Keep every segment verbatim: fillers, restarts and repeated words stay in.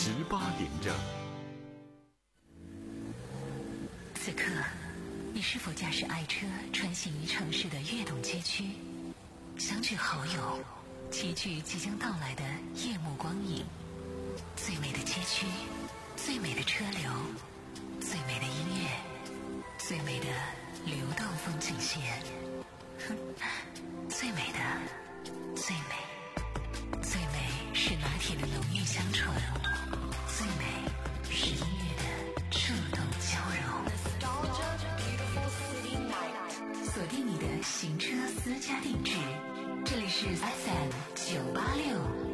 十八点整。 此刻，你是否驾驶爱车穿行于城市的跃动街区，相聚好友，齐聚即将到来的夜幕光影？最美的街区，最美的车流，最美的音乐，最美的流动风景线。哼，最美的，最美，最美是拿铁的浓郁香醇，最美是音乐的触动交融。锁定你的行车私家定制，这里是 F M 九八六。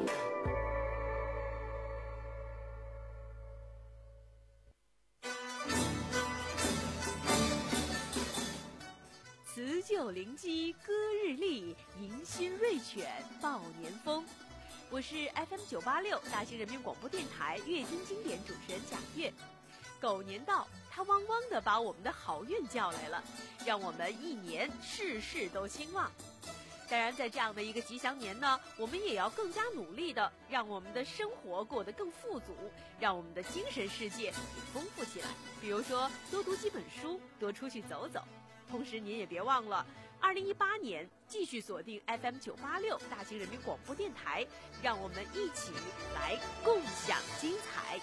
辞旧临机歌日丽，迎新瑞犬报年风。我是 F M 九八六大型人民广播电台乐听经典主持人贾月。狗年到，它汪汪地把我们的好运叫来了，让我们一年事事都兴旺。当然，在这样的一个吉祥年呢，我们也要更加努力的让我们的生活过得更富足，让我们的精神世界也丰富起来。比如说，多读几本书，多出去走走。同时，您也别忘了，二零一八年继续锁定 F M 九八六大型人民广播电台，让我们一起来共享精彩。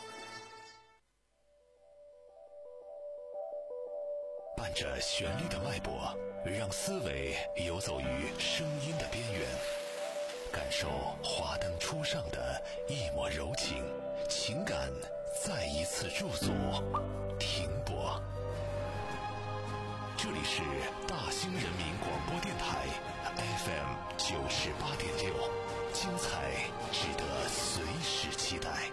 伴着旋律的脉搏，让思维游走于声音的边缘，感受华灯初上的一抹柔情，情感再一次入组，停泊。这里是大兴人民广播电台 F M 九十八点六，精彩值得随时期待。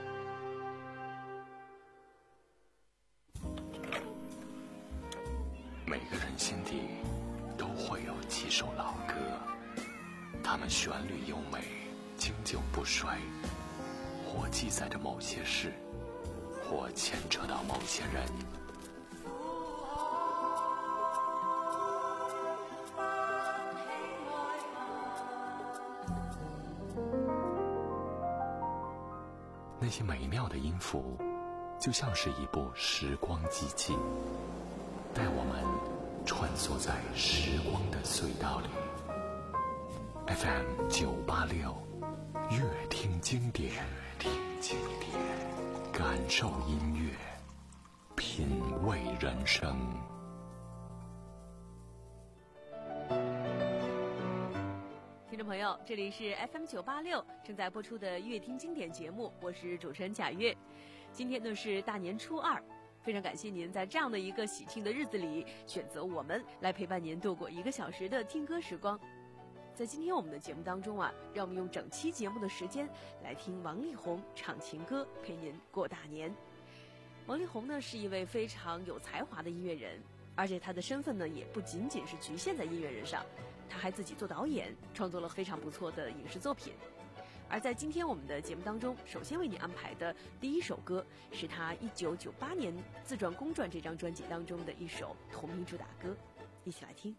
每个人心底都会有几首老歌，它们旋律优美，经久不衰，或记载着某些事，或牵扯到某些人。那些美妙的音符，就像是一部时光机器，带我们穿梭在时光的隧道里。 F M 九八六，乐听经典，听经典，感受音乐，品味人生。 听众朋友，这里是 F M 九八六正在播出的乐听经典节目，我是主持人贾月。今天呢是大年初二，非常感谢您在这样的一个喜庆的日子里选择我们来陪伴您度过一个小时的听歌时光。在今天我们的节目当中啊，让我们用整期节目的时间来听王力宏唱情歌，陪您过大年。王力宏呢是一位非常有才华的音乐人，而且他的身份呢也不仅仅是局限在音乐人上，他还自己做导演，创作了非常不错的影视作品。而在今天我们的节目当中，首先为你安排的第一首歌是他一九九八年自传公传这张专辑当中的一首同名主打歌，一起来听。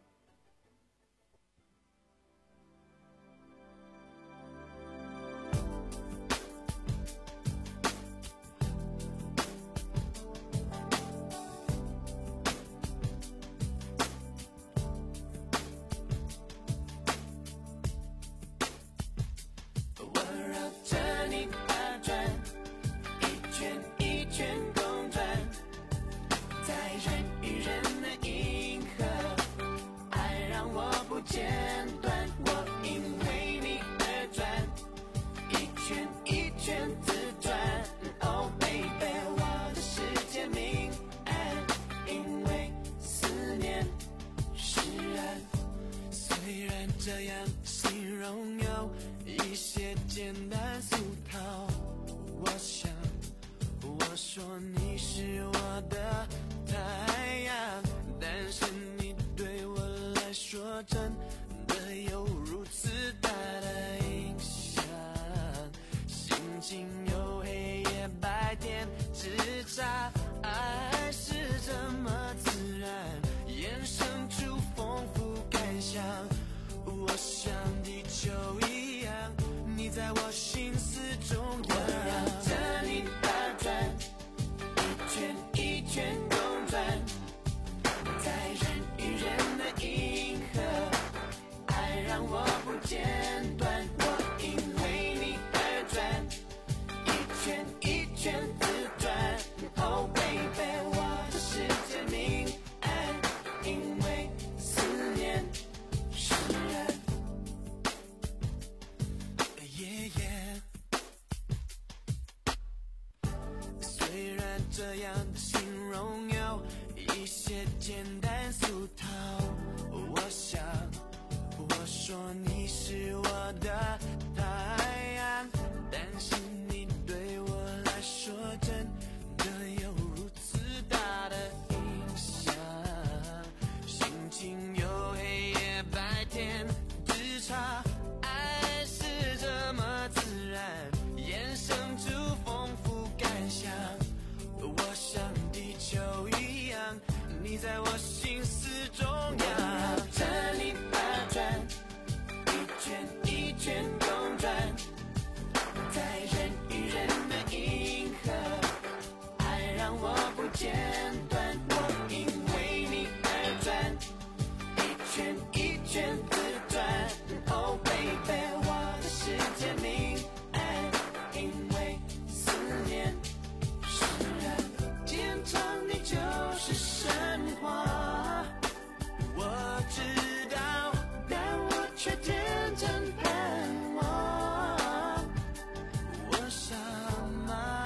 这样的形容有一些简单俗套。我想我说你是我的太阳，但是你对我来说真的有如此大的影响。心情有黑夜白天之差，爱是这么自然衍生出丰富感想。我像地球一样，你在我心思中央，绕着你打转，一圈一圈公转，在人与人的银河，爱让我不间断。我因为你而转，一圈一圈自转。Oh baby， 我的世界明暗，因为思念使然，坚强你就是神话。我知道，但我却天真盼望。我傻吗？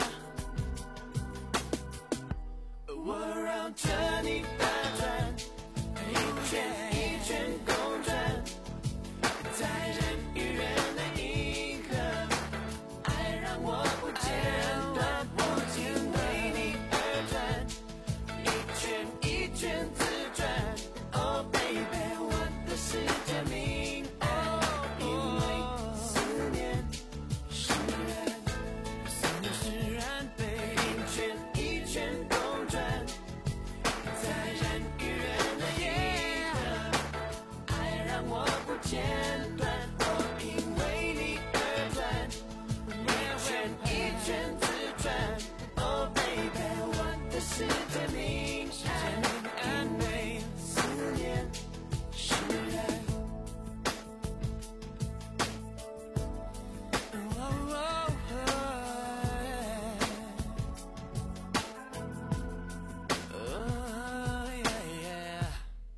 我绕着你打转，一圈一圈公转，在人与人的银河，爱让我不间断。我因为你而转，一圈一圈自转。Oh baby， 我的世界明暗，因为思念使然，思念使然被一圈一圈公转，在人与人的银河，爱让我不间断。我因为你而转，一圈一圈自转。Oh baby， 我的世界明暗，因为思念使然。Oh, oh, oh, oh, yeah, yeah.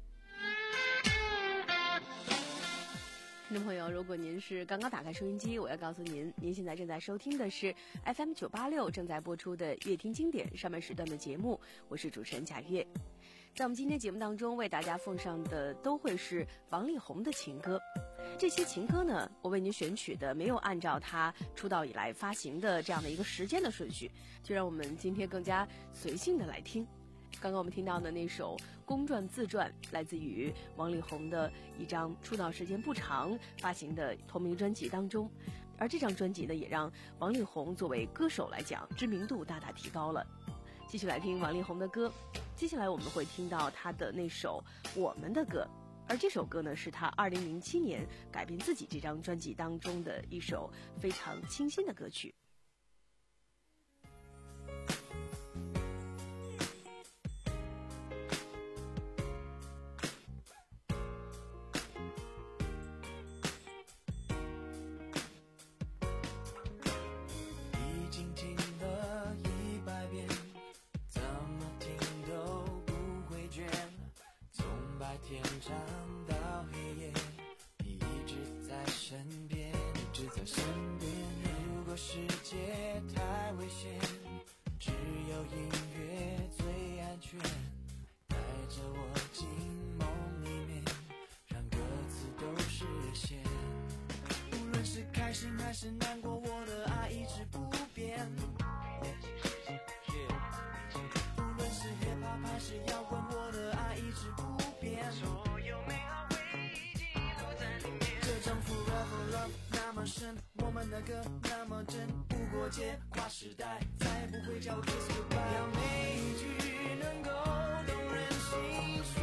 听众朋友，如果您是刚刚打开收音机，我要告诉您，您现在正在收听的是 F M 九八六正在播出的乐听经典上半时段的节目，我是主持人贾月。在我们今天节目当中，为大家奉上的都会是王力宏的情歌。这些情歌呢，我为您选取的没有按照他出道以来发行的这样的一个时间的顺序，就让我们今天更加随性的来听。刚刚我们听到的那首《公转自转》，来自于王力宏的一张出道时间不长发行的同名专辑当中，而这张专辑呢，也让王力宏作为歌手来讲知名度大大提高了。继续来听王力宏的歌，接下来我们会听到他的那首《我们的歌》，而这首歌呢，是他二零零七年改编自己这张专辑当中的一首非常清新的歌曲。 已经听了一百遍，怎么听都不会倦。从白天唱到黑夜，你一直在身边，一直在身边。如果世界太危险，只有音乐最安全。带着我进梦里面，让歌词都实现。无论是开心还是难过，我的爱一直不变。无论是 hip hop 还是摇滚，我的爱一直不变。所有美好回忆记录在里面。这种 forever love 那么深，我们的歌那么真，不过界跨时代，再也不会叫 kiss goodbye。要每一句能够动人心弦。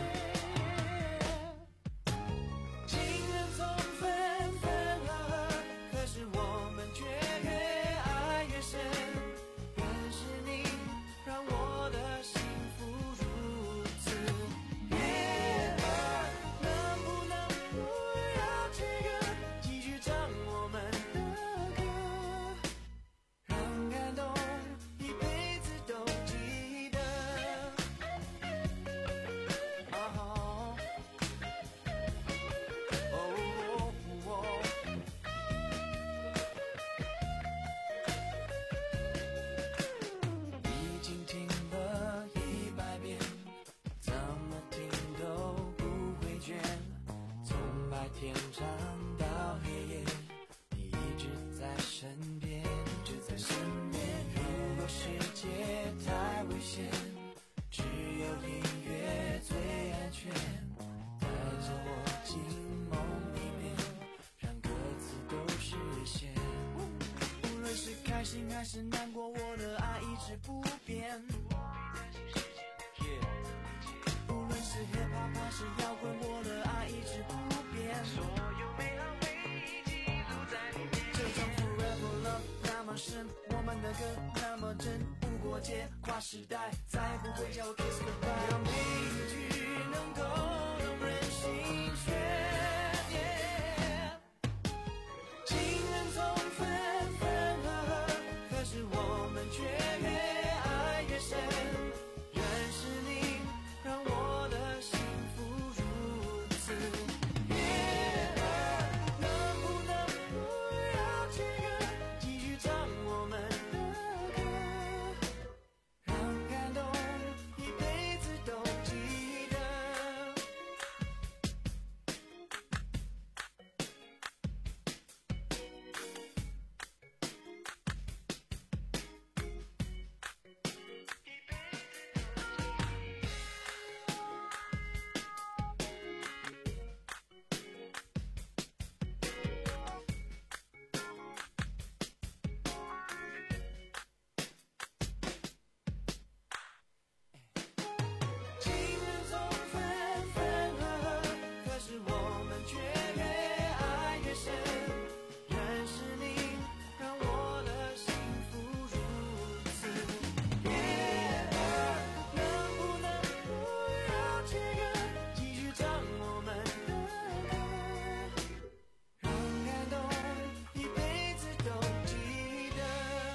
情人从分分合合，可是我们却越爱越深。认识你，让我的幸福如此悦耳。能不能不要这个，继续唱我们的歌，让感动一辈子都记得。 还是难过，我的爱一直不变。无论是 hip hop 还是摇滚，我的爱一直不变。所有美好回忆记录在里面。这种 forever love 那么深，我们的歌那么真，无国界跨时代，再也不会叫我 kiss goodbye。让每一句能够动人心弦。情人总分分合合，可是我们却越爱越深。原是你让我的幸福如此悦耳，能不能不要切割，继续唱我们的歌，让感动一辈子都记得。情人总分分合合，可是我们却越爱越深。原是你让我的幸福如此悦耳，能不能不要切割，继续唱我们的歌，让感动一辈子都记得。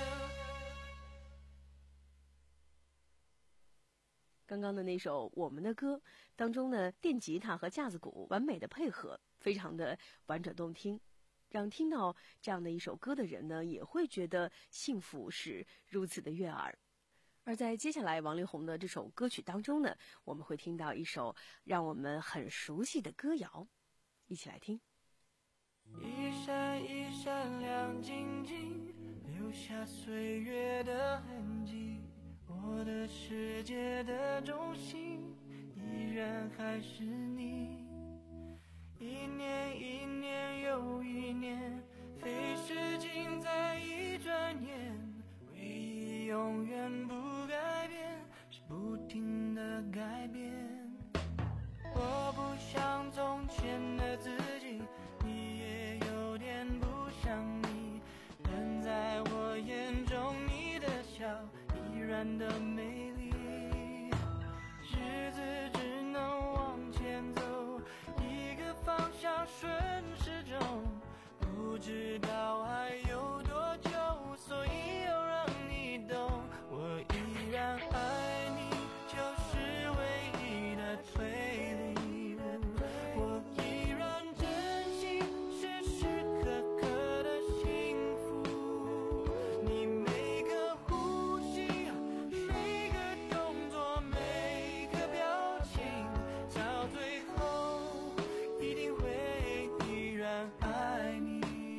刚刚的那首《我们的歌》当中呢，电吉他和架子鼓完美的配合，非常的婉转动听，让听到这样的一首歌的人呢，也会觉得幸福是如此的悦耳。而在接下来王力宏的这首歌曲当中呢，我们会听到一首让我们很熟悉的歌谣，一起来听。 一闪一闪亮晶晶，留下岁月的痕迹。我的世界的中心，依然还是你。一年一年又一年，飞逝尽在一转眼。回忆永远不改变，是不停的改变。我不像从前的自己，你也有点不像你，但在我眼中你的笑依然的美丽。日子只能往前走，一个方向顺时钟，不知道还有多久，所以要让你懂，我依然爱你，就是唯一的推理。我依然珍惜时时刻刻的幸福，你每个呼吸，每个动作，每个表情，到最后一定会依然爱你，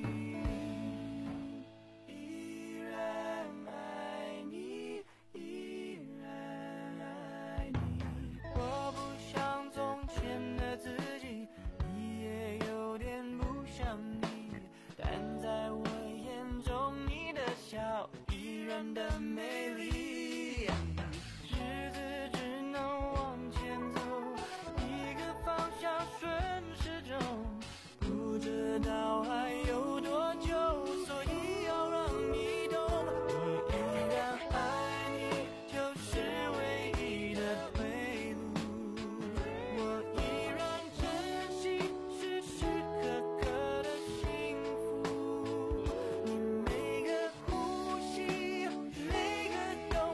依然爱你，依然爱你。我不像从前的自己，你也有点不像你，但在我眼中你的笑依然的美丽。日子只能往前走，一个方向顺时钟，不知道还有多久，所以要让你懂，我依然爱你，就是唯一的退路。我依然珍惜时时刻刻的幸福，你每个呼吸，每个动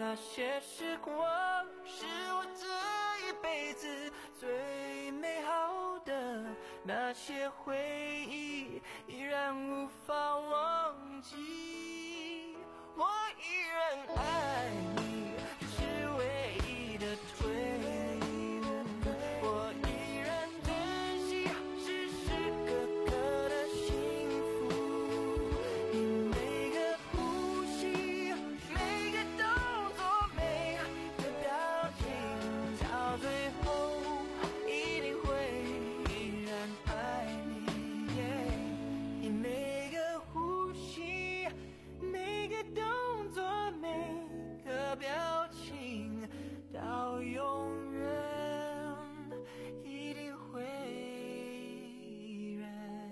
那些时光是我这一辈子最美好的，那些回忆依然无法忘记。我依然爱你，是唯一的退路。我依然珍惜时时刻刻的幸福。你每个呼吸，每个动作，每个表情，到最后一定会依然爱你。你每个呼吸，每个动作，每个表情，到永远一定会依然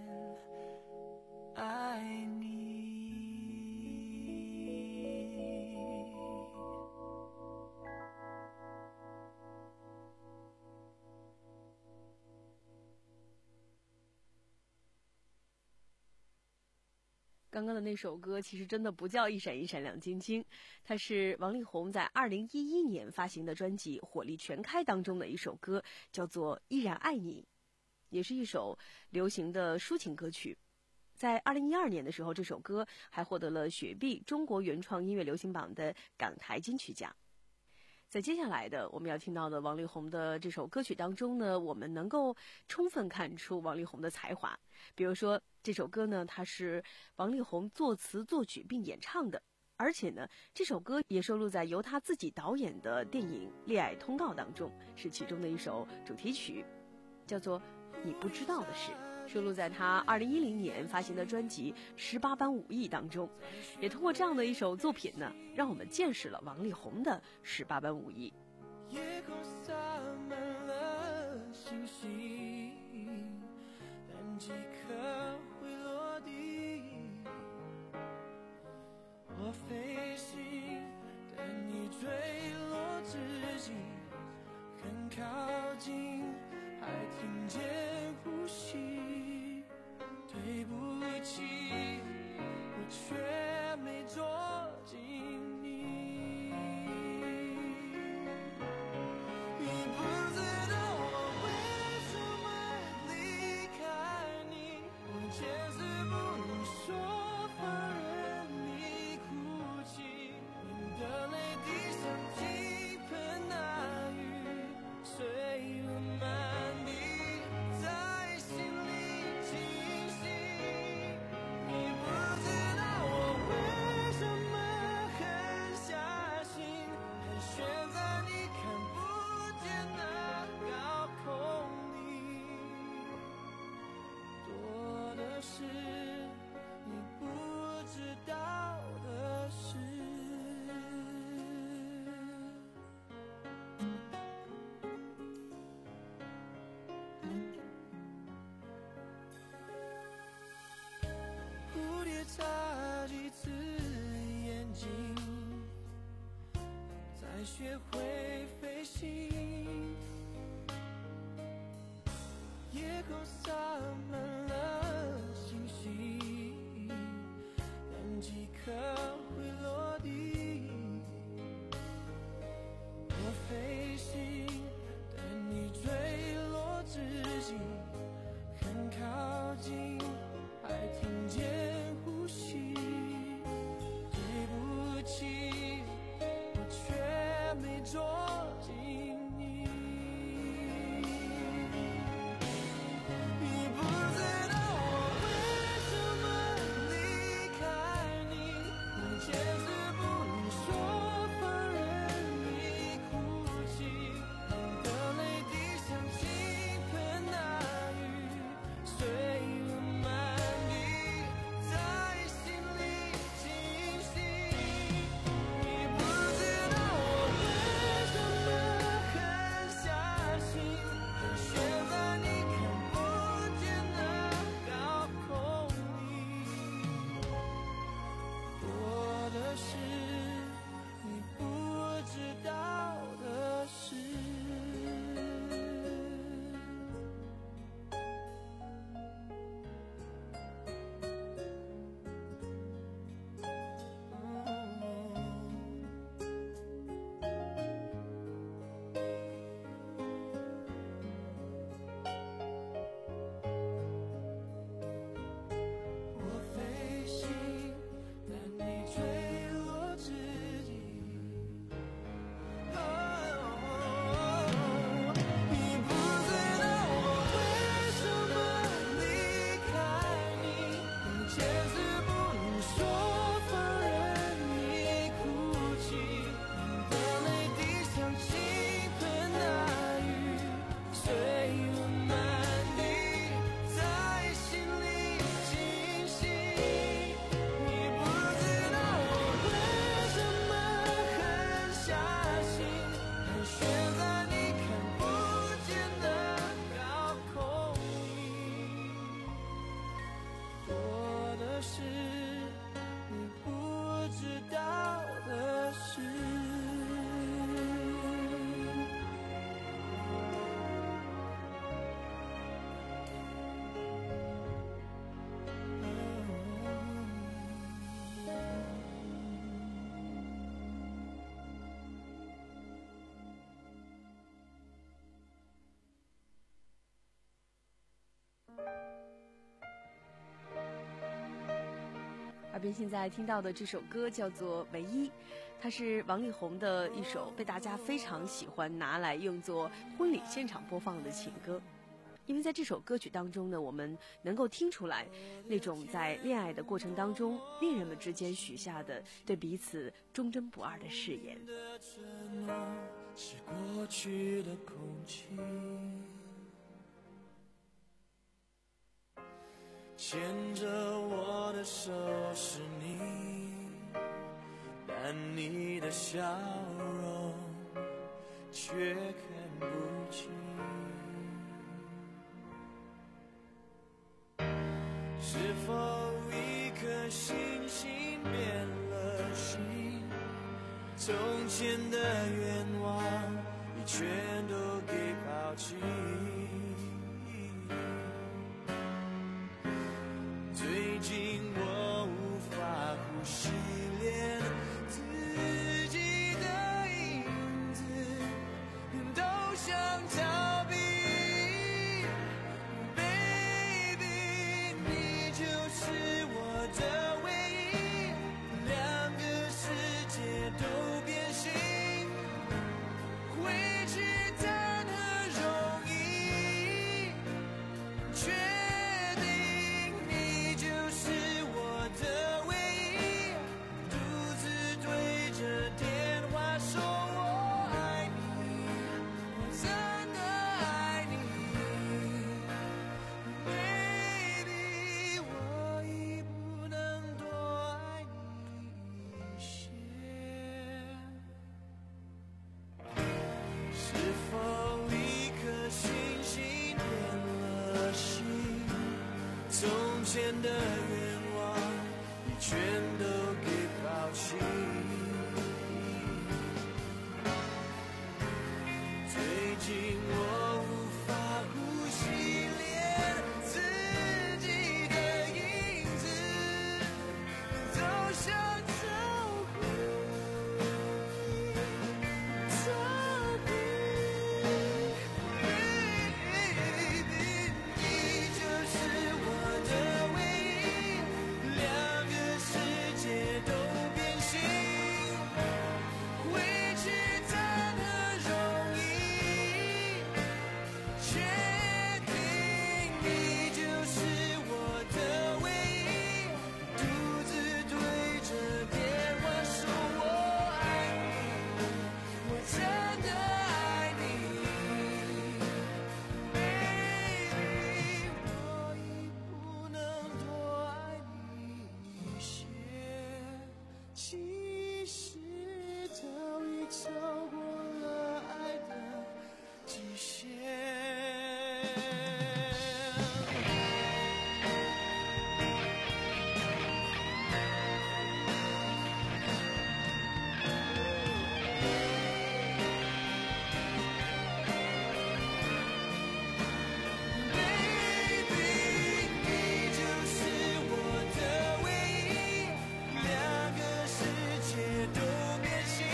爱你。 刚刚的那首歌其实真的不叫一闪一闪亮晶晶，它是王力宏在二零一一年发行的专辑《火力全开》当中的一首歌，叫做《依然爱你》，也是一首流行的抒情歌曲。在二零一二年的时候，这首歌还获得了雪碧中国原创音乐流行榜的港台金曲奖。在接下来的我们要听到的王力宏的这首歌曲当中呢，我们能够充分看出王力宏的才华。比如说这首歌呢，它是王力宏作词作曲并演唱的，而且呢这首歌也收录在由他自己导演的电影《恋爱通告》当中，是其中的一首主题曲，叫做《你不知道的事》，收录在他二零一零年发行的专辑《十八般武艺》当中。也通过这样的一首作品呢，让我们见识了王力宏的十八般武艺。 夜空洒满了星星，但几颗会落地。我飞行，等你坠落之际，很靠近，还听见呼吸。对不起，我却没捉紧你。你不知道我为什么离开你，我坚持不能说，放任你哭泣。你的泪滴像倾盆大雨，碎了满地，在心里清晰。你不知道我为什么狠下心，盘旋在你看不见的高空里，多的是你不知道的事。蝴蝶眨几次眼睛，才学会飞行。夜空洒满了星星，但几颗会落地。我飞行，等你坠落之际，很靠近，还听见呼吸。对不起，我却没捉紧你。你不知道耳边现在听到的这首歌叫做《唯一》，它是王力宏的一首被大家非常喜欢拿来用作婚礼现场播放的情歌。因为在这首歌曲当中呢，我们能够听出来那种在恋爱的过程当中，恋人们之间许下的对彼此忠贞不二的誓言。 是过去的空气，牵着我的手是你，但你的笑容却看不清。是否一颗星星变了心？从前的愿望你全都给抛弃。最近我无法呼吸，连自己的影子都想逃避。Baby， 你就是我的唯一，两个世界都变形，回去谈何容易，确定你就是我的唯一，独自对着电话说我爱你，我真的爱你。Baby， 我已不能多爱你一些。是否一颗星星变了心？从前的愿望你全都给抛弃。最近我无法呼吸，连自己的影子都想逃避。逃避 Baby， 你就是我的唯一，两个世界都变形，回去谈何容易，确定你就是我的唯一，独自对着电话说我爱你，我真的爱你。Baby， 我已不能多爱你一些，其实早已超过了爱的极限。Baby， 你就是我的唯一，两个世界都变形，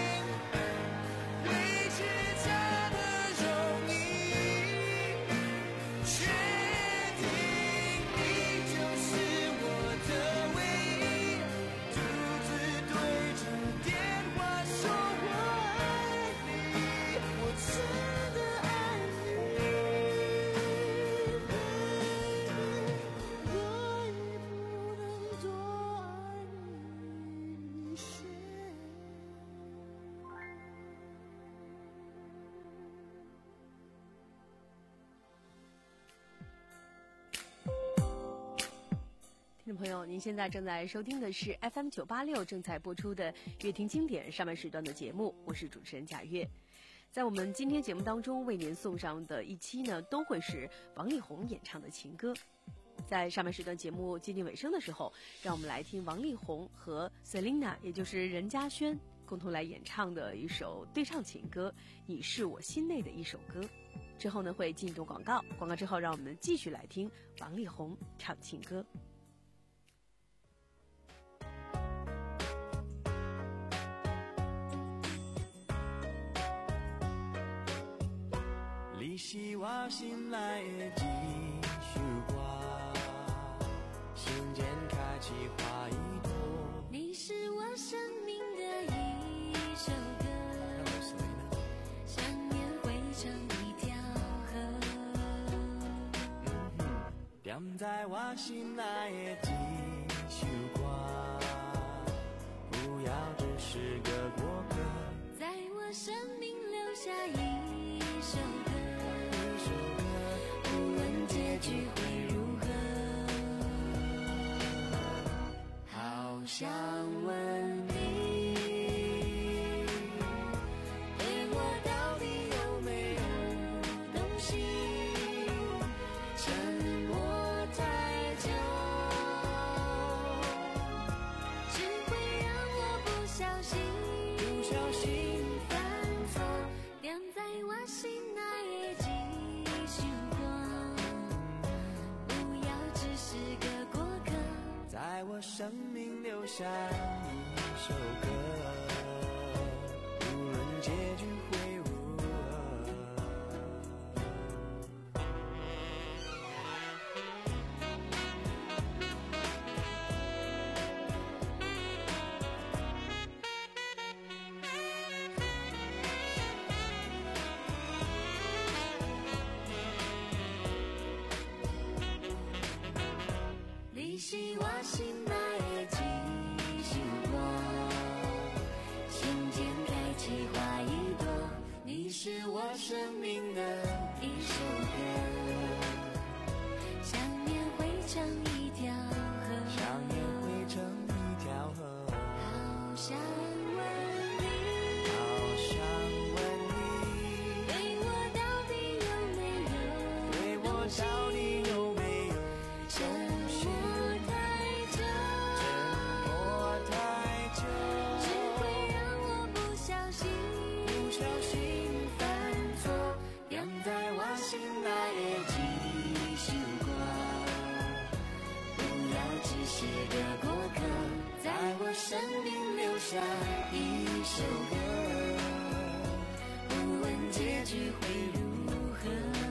回去谈何容易，确定你就是我的唯一，独自对着电话说我爱你，我真的爱你。Baby， 我已不能多爱你一些。 听众朋友，您现在正在收听的是 F M 九八六正在播出的乐听经典上半时段的节目，我是主持人贾月。在我们今天节目当中为您送上的一期呢，都会是王力宏演唱的情歌。在上半时段节目接近尾声的时候，让我们来听王力宏和 Selina， 也就是任嘉萱共同来演唱的一首对唱情歌《你是我心内的一首歌》。之后呢会进一段广告，广告之后让我们继续来听王力宏唱情歌。 你是我心内的一首歌，瞬间开启花一在我心内的一首歌，不要只是个过客， 在我生命留下一首歌， 一首歌， 无论结局会如何， 好想问你，对我到底有没有动心？沉默太久， 只会让我不小心不小心犯错，点在我心内的一首歌，不要只是个过客， 在我生命留下一首歌，无论结局会如何。 你是我心内的一首歌，心间开启花一朵， 你是我生命的一首歌，想念汇成一条河， 想念汇成一条河， 好想问你， 好想问你， 对我到底有没有对我动心？ 到底有没有沉默太久， 沉默太久， 只会让我不小心不小心犯错，养在我心内的一首歌， 不要只是个过客， 在我生命留下一首歌， 无论结局会如何。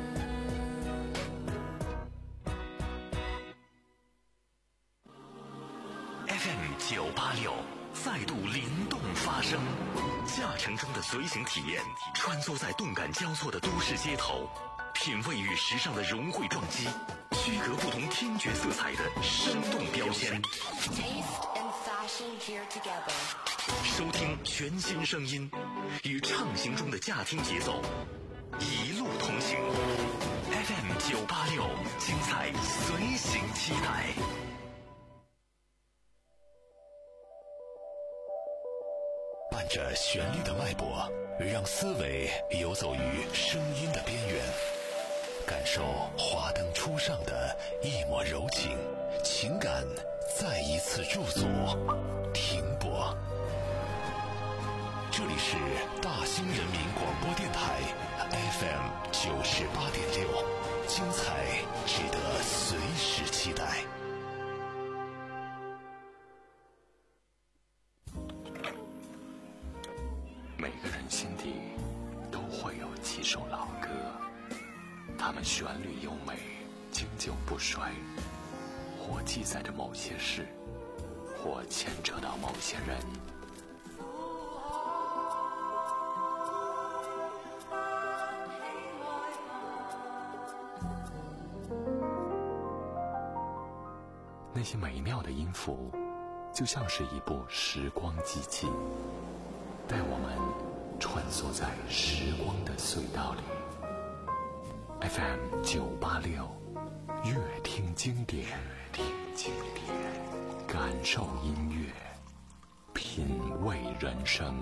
F M 九八六再度灵动发声，驾乘中的随行体验，穿梭在动感交错的都市街头，品味与时尚的融汇撞击，区隔不同听觉色彩的生动标签。收听全新声音，与畅行中的驾听节奏，一路同行。F M 九八六，精彩随行期待。伴着旋律的脉搏，让思维游走于声音的边缘，感受华灯初上的一抹柔情，情感再一次驻足停泊。这里是大兴人民广播电台 F M 九十八点六，精彩值得随时期待。 每个人心底都会有几首老歌，它们旋律优美，经久不衰，或记载着某些事，或牵扯到某些人。那些美妙的音符，就像是一部时光机器，带我们穿梭在时光的隧道里。F M 九八六，乐听经典，听经典，感受音乐，品味人生。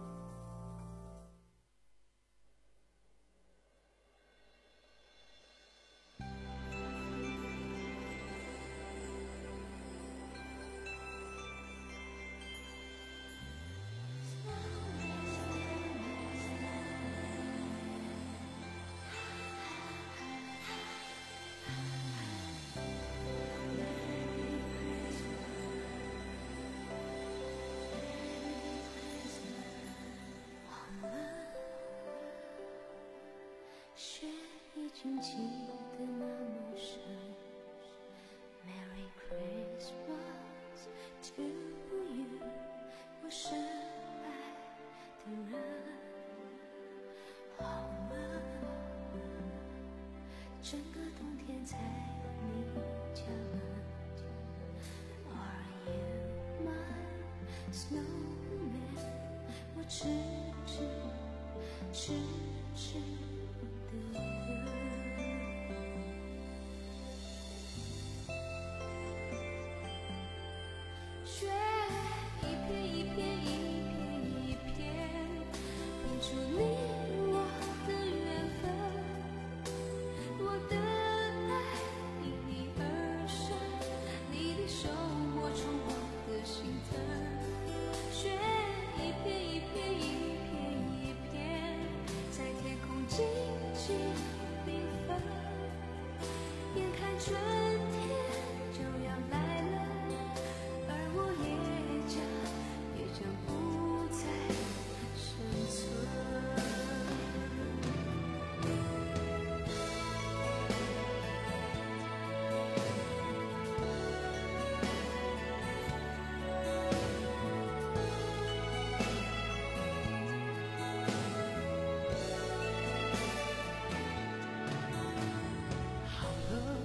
雪已经积得那么深 Merry Christmas to you 我深爱的人好吗整个冬天在你家门。Are you my snowman？ 我迟迟迟迟不得。雪一片一片一片一片，拼出你我的缘分。我的爱因你而生，你的手摸出我的心疼。雪一片一片一片一片，在天空静静缤纷。眼看春天就要来了，而我也将也将不再生存。 好了，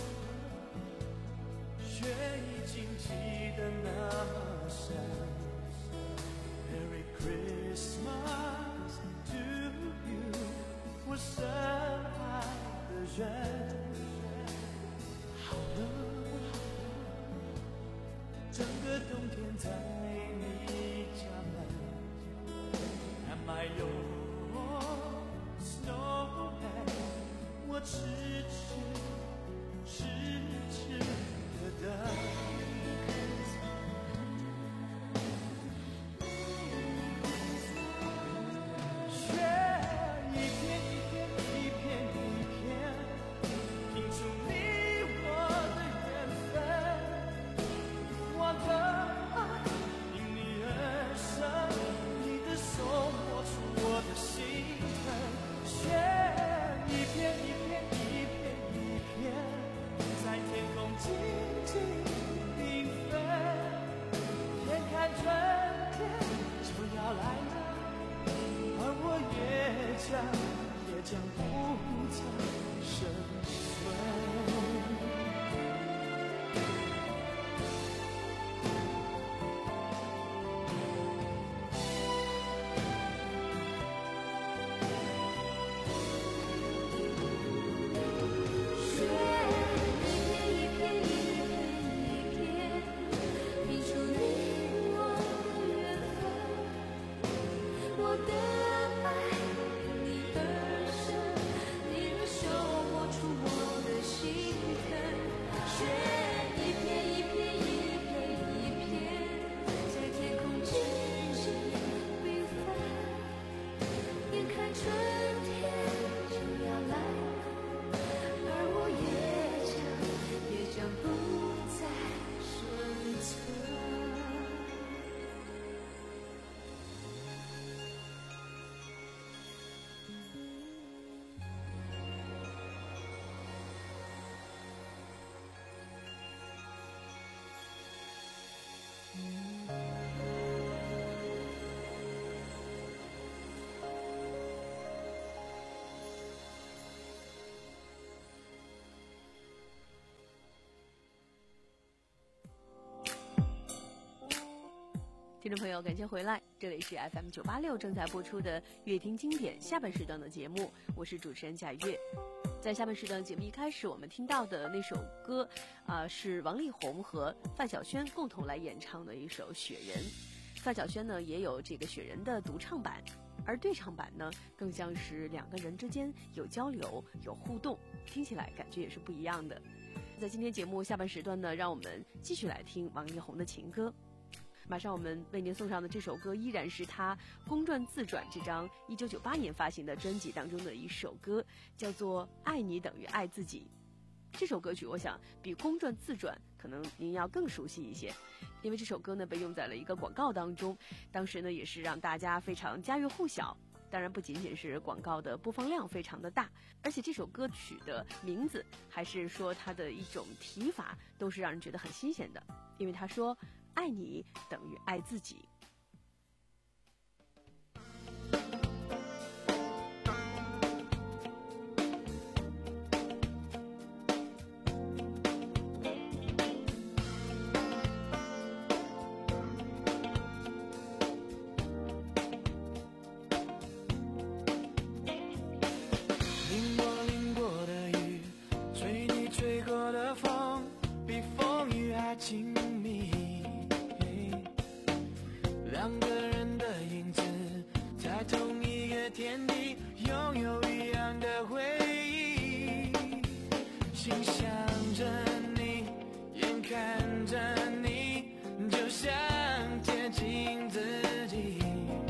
雪已经积得那么深。Merry Christmas to you， 我深爱的人。好了，整个冬天在你家门。Am I your snowman？ 我迟迟迟迟的等。雪一片一片一片一片，拼出你我的缘分。我的爱因你而生，你的手摸出我的心疼。雪一片一片一片一片，在天空静静缤纷。眼看春天就要来了，而我也将也将不再生存。 雪一片一片一片一片，拼出你我的缘分。我的爱因你而生，你的手摸出我的心疼。雪一片一片一片一片，在天空静静缤纷。眼看春天就要来了，而我也将也将不再生存。 听众朋友，感谢回来，这里是 F M 九八六正在播出的乐听经典下半时段的节目，我是主持人贾月。在下半时段节目一开始，我们听到的那首歌，啊、呃，是王力宏和范晓萱共同来演唱的一首《雪人》。范晓萱呢也有这个《雪人》的独唱版，而对唱版呢更像是两个人之间有交流、有互动，听起来感觉也是不一样的。在今天节目下半时段呢，让我们继续来听王力宏的情歌。马上我们为您送上的这首歌依然是他《公转自转》这张一九九八年发行的专辑当中的一首歌，叫做《爱你等于爱自己》。这首歌曲我想比《公转自转》可能您要更熟悉一些，因为这首歌呢被用在了一个广告当中，当时呢也是让大家非常家喻户晓。当然不仅仅是广告的播放量非常的大，而且这首歌曲的名字还是说它的一种提法都是让人觉得很新鲜的，因为他说爱你等于爱自己。 两个人的影子在同一个天地，拥有一样的回忆。心想着你，眼看着你，就想贴近自己。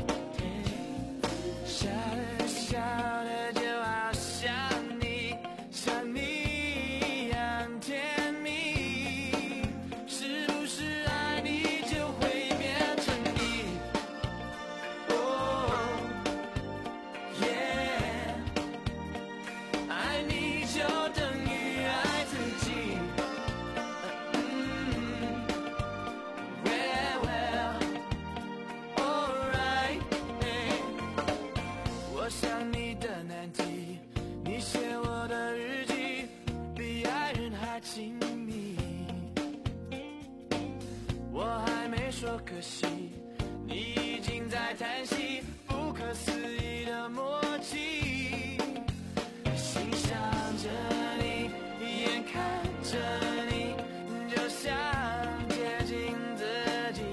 笑着笑着就好像你，像你一样甜蜜。是不是爱你就会变成你？哦，耶，爱你就等于爱自己。嗯 ，well well alright。我想你的难题，你写我的日记，比爱人还亲密。我还没说可惜，你已经在叹息，不可思议的默契。心想着你，眼看着你，就想接近自己。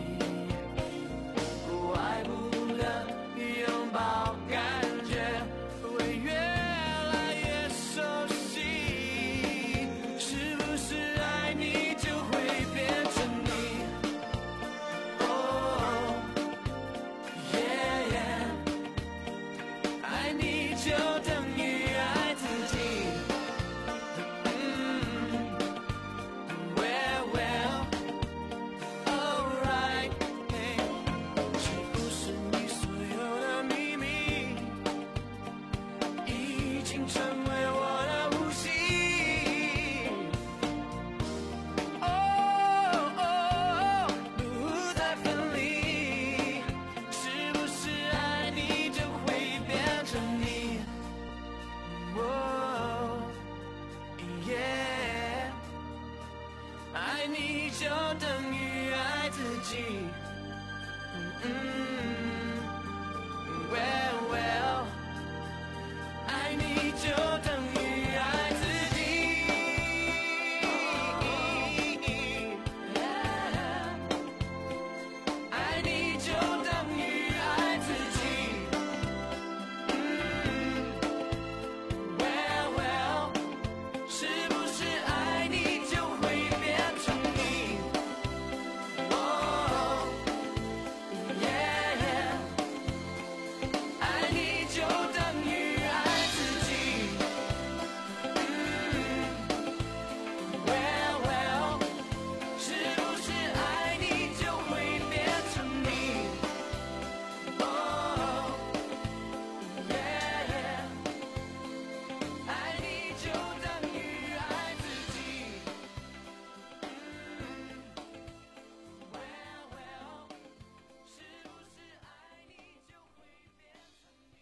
不爱不得拥抱，感觉会越来越熟悉。是不是爱你就会变成你？哦，耶耶，爱你就等于爱自己。嗯 ，well well alright。是不是你所有的秘密已经成为我的呼吸？哦哦，不再分离。是不是爱你就会变成你？哦，耶，爱你就等于爱自己。嗯 ，well well， 爱你就等于爱自己。爱你就等于爱自己。嗯 ，well well， 是不是爱你就会变成你？哦，耶，爱你就等于爱自己。嗯 ，well well， 是不是爱你就会变成你？哦，耶，爱你就等于爱自己。嗯 ，well well， 是不是爱你就会变成你？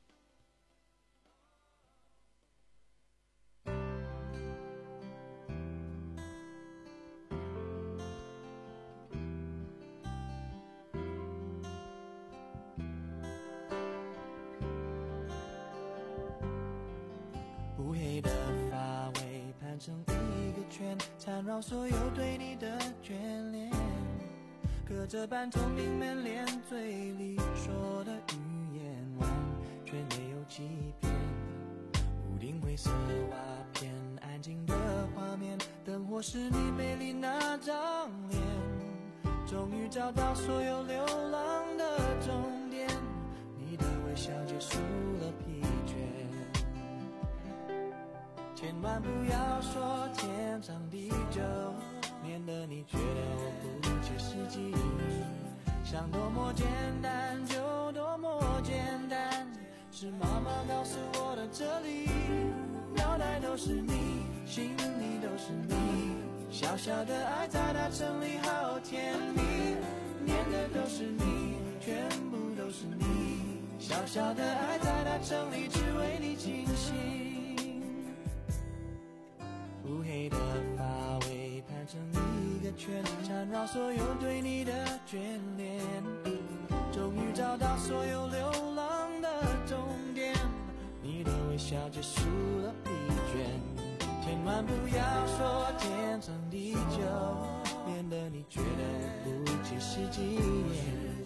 乌黑的发尾盘成一个圈，缠绕所有对你的眷恋。隔着半透明门帘，嘴里说的语言完全没有欺骗。屋顶灰色瓦片，安静的画面，灯火是你美丽那张脸。终于找到所有流浪的终点，你的微笑结束了疲倦。千万不要说天长地久，免得你觉得我不切实际。想多么简单就多么简单，是妈妈告诉我的这里，脑袋都是你，心里都是你。小小的爱在大城里好甜蜜，念的都是你，全部都是你。小小的爱在大城里只为你倾心。乌黑的发尾盘成一个圈，缠绕所有对你的眷恋。终于找到所有流浪的终点，你的微笑结束了疲倦。千万不要说天长地久，免得你觉得不切实际。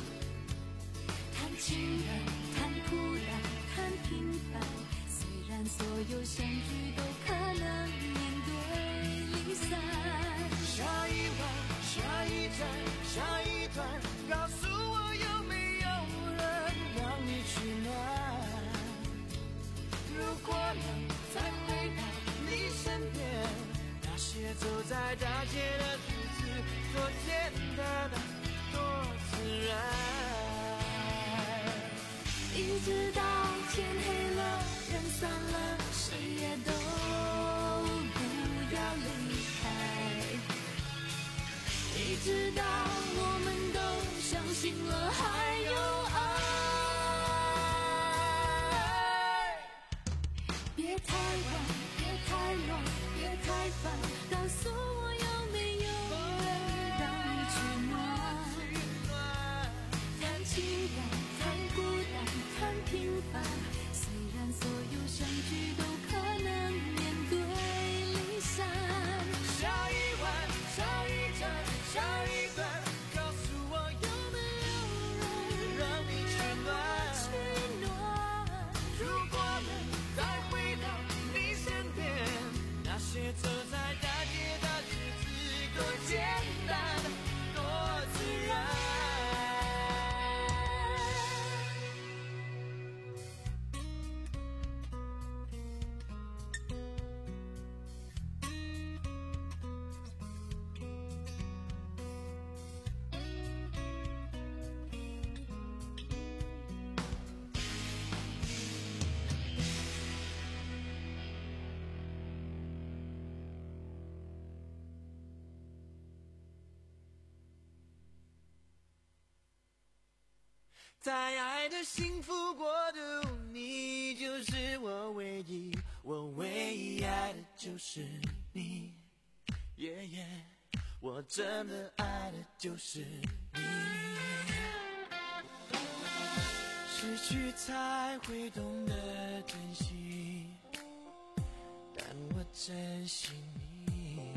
在爱的幸福国度，你就是我唯一，我唯一爱的就是你，耶耶，我真的爱的就是你。失去才会懂得珍惜，但我珍惜你。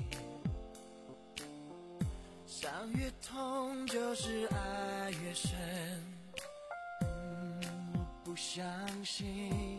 伤越痛就是爱越深，嗯，我不相信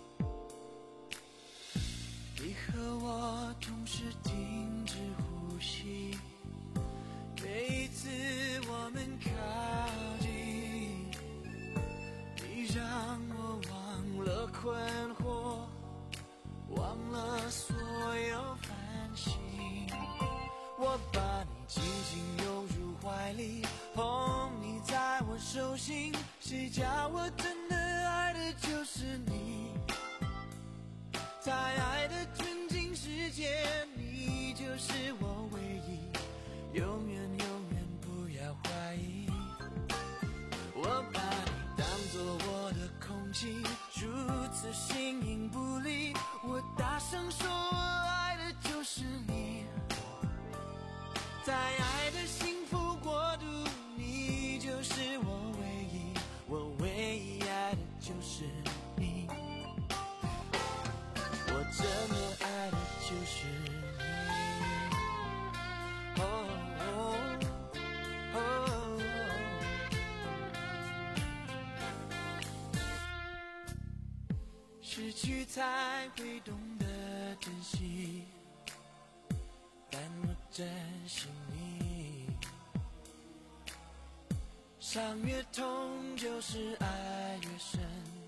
你和我同时停止呼吸，每一次我们靠近，你让我忘了困惑，忘了所有烦心，我把你紧紧拥入怀里，捧你在我手心，谁叫我真的爱的就是你，在爱的纯净世界，你就是我唯一，永远永远不要怀疑，我把你当作我的空气，如此形影不离，我大声说我爱的就是你，在爱的幸福国度，你就是我唯一，我唯一爱的就是你，我真的爱的就是你。哦哦哦，失去才会懂得珍惜，但我珍惜你。伤越痛就是爱越深，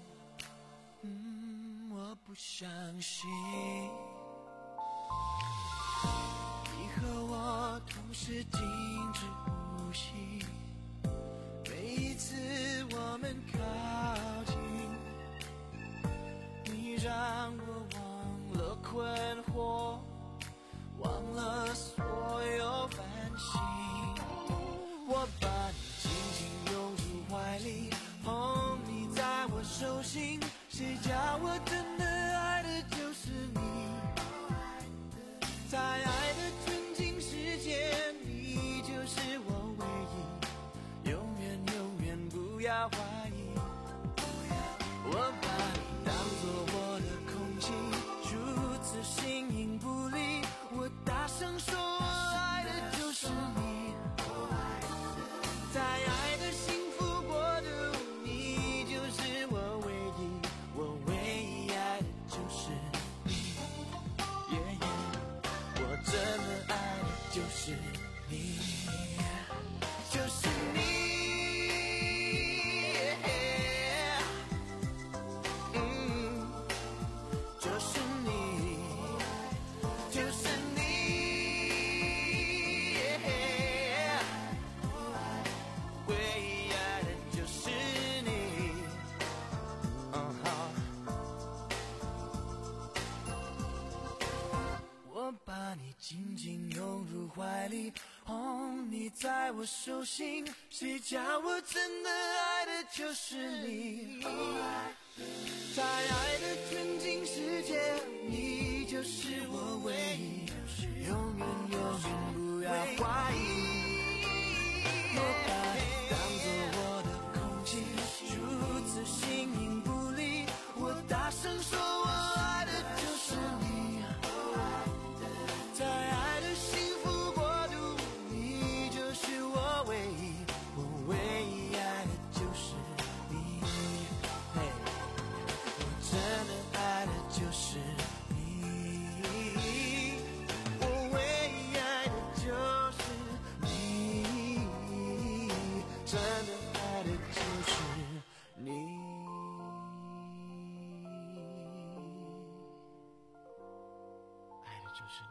嗯，我不相信你和我同时停止呼吸，每一次我们靠近，你让我忘了困惑，忘了所有烦心，我把你紧紧拥入怀里，捧你在我手心，谁叫我真的爱的就是你，在爱的纯净世界，你就是我唯一，永远永远不要怀疑，我把你当作我的空气，如此形影不离，我大声说我爱的就是你，在爱的幸福国度，你就是我唯一，我唯一爱的就是你，耶耶，我真的爱的就是你，就是你，耶，嗯，就是你，就是你，耶，唯一爱的就是你，嗯好，我把你紧紧拥入怀里，捧你在我手心，谁叫我真的爱的就是你，在爱的纯净世界，你就是我唯一，永远永远不要怀疑，我把你当作我的空气，如此形影不离，我大声说我爱的就是你，在爱的幸福国度，你就是我唯一，我唯一爱的就是你，嘿，我真的爱的就是你，我唯一爱的就是你，真的爱的就是你。爱的就是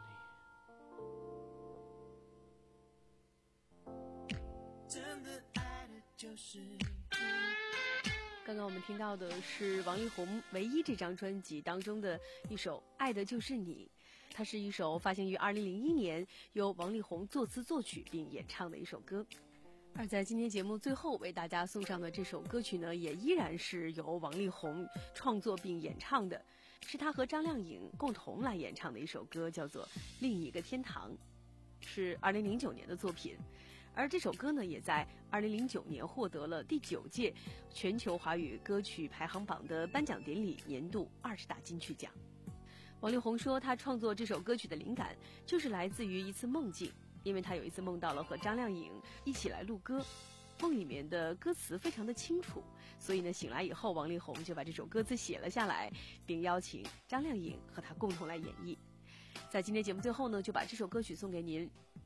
你，真的爱的就是你。 刚刚我们听到的是王力宏《唯一》这张专辑当中的一首《爱的就是你》，它是一首发行于二零零一年，由王力宏作词作曲并演唱的一首歌。 而在今天节目最后为大家送上的这首歌曲呢，也依然是由王力宏创作并演唱的，是他和张靓颖共同来演唱的一首歌，叫做《另一个天堂》，是二零零九年的作品。而这首歌呢，也在二零零九年获得了第九届全球华语歌曲排行榜的颁奖典礼年度二十大金曲奖。王力宏说，他创作这首歌曲的灵感就是来自于一次梦境，因为他有一次梦到了和张靓颖一起来录歌，梦里面的歌词非常的清楚，所以呢，醒来以后，王力宏就把这首歌词写了下来，并邀请张靓颖和他共同来演绎。在今天节目最后呢，就把这首歌曲送给您。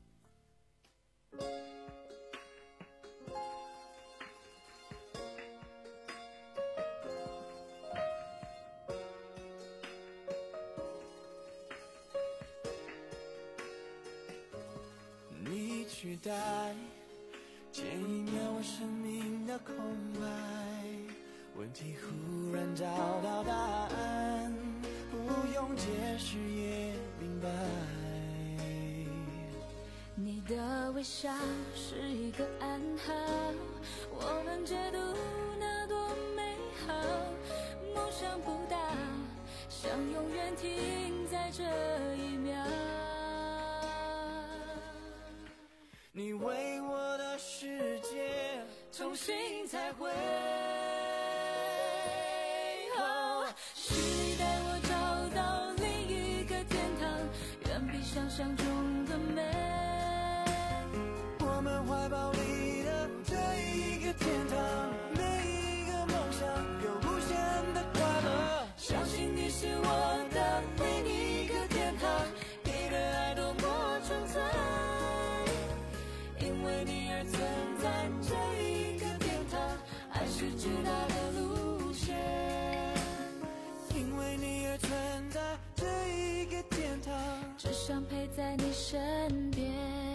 你取代前一秒我生命的空白，问题忽然找到答案，不用解释也明白。 你的微笑是一个暗号，我们解读那多美好，梦想不大，想永远停在这一秒。 你为我的世界重新彩绘， 哦，是你带我找到另一个天堂，远比想象中的美。 我们怀抱里的这一个天堂，每一个梦想有无限的快乐。 相信你是我的另一个天堂，你的爱多么纯粹，因为你而存在这一个天堂，爱是直达的路线。 因为你而存在这一个天堂， 只想陪在你身边。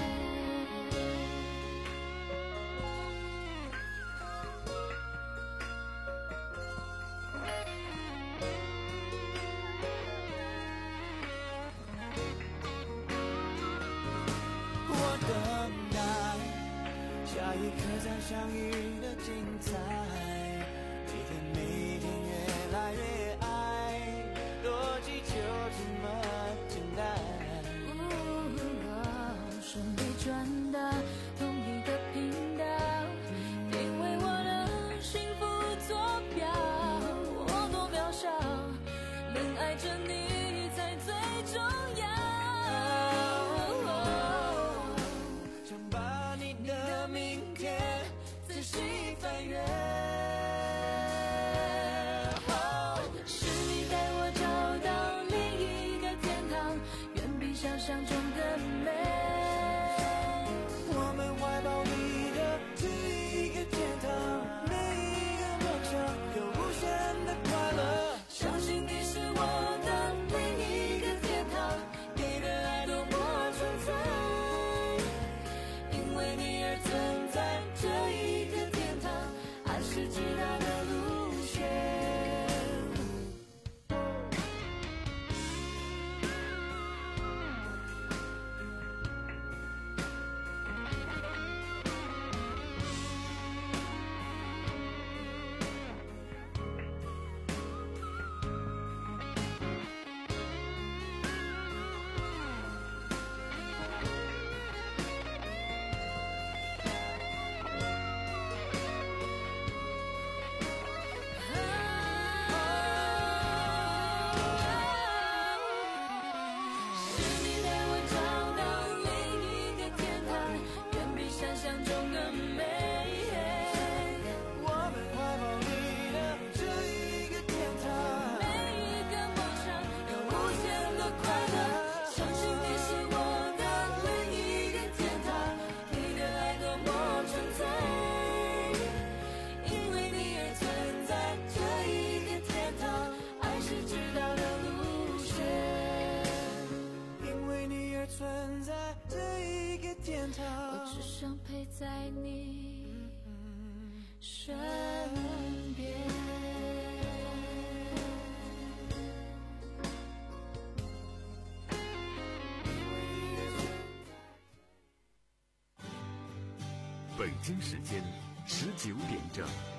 我等待下一刻再相遇的精彩，每天每天越来越爱，逻辑就这么简单。 哦，顺利转到同一个频道，定为我的幸福坐标。我多渺小，能爱着你才最重要。 想把你的明天仔细翻阅， 是你带我找到另一个天堂，远比想象中的美。 我们怀抱里的这一个天堂，每一个梦想有无限的快乐。 相信你是我的另一个天堂，你的爱多么纯粹，因为你而存在这一个天堂，爱是直达的路线。是你带我找到另一个天堂，远比想象中的美。 我们怀抱里的这一个天堂， 每一个梦想有无限的快乐。相信你是我的另一个天堂，你的爱多么纯粹，因为你而存在这一个天堂，爱是直达的路线。 因为你而存在这一个天堂。 我只想陪在你身边。 本京时间十九点整。